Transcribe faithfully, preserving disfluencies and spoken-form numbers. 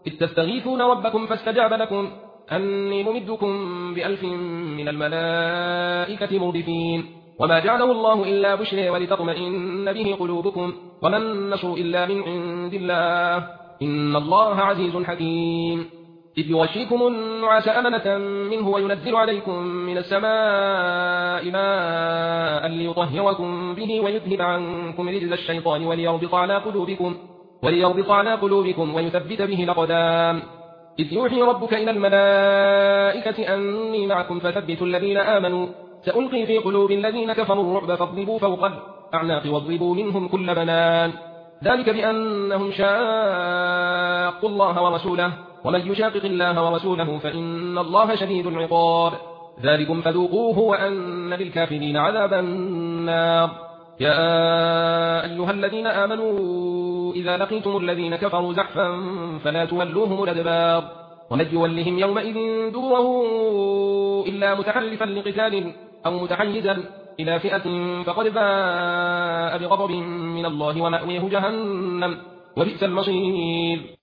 إذ تستغيثون ربكم فاستجاب لكم أني ممدكم بألف من الملائكة مردفين وما جعله الله إلا بشرى ولتطمئن به قلوبكم وما النصر إلا من عند الله إن الله عزيز حكيم إذ يغشيكم النعاس أمنة منه وينزل عليكم من السماء ماء ليطهركم به ويذهب عنكم رجز الشيطان وليربط على قلوبكم وليربط على قلوبكم ويثبت به الأقدام إذ يوحي ربك إلى الملائكة أني معكم فثبتوا الذين آمنوا سألقي في قلوب الذين كفروا الرعب فاضربوا فوق الأعناق واضربوا منهم كل بنان ذلك بأنهم شاقوا الله ورسوله ومن يشاقق الله ورسوله فإن الله شديد العقاب ذلكم فذوقوه وأن للكافرين عذاب النار يا أيها الذين آمنوا إذا لقيتم الذين كفروا زحفا فلا تولوهم الأدبار ومن يولهم يومئذ دبره إلا متحرفا لقتال أو متحيزا إلى فئة فقد باء بغضب من الله ومأويه جهنم وبئس المصير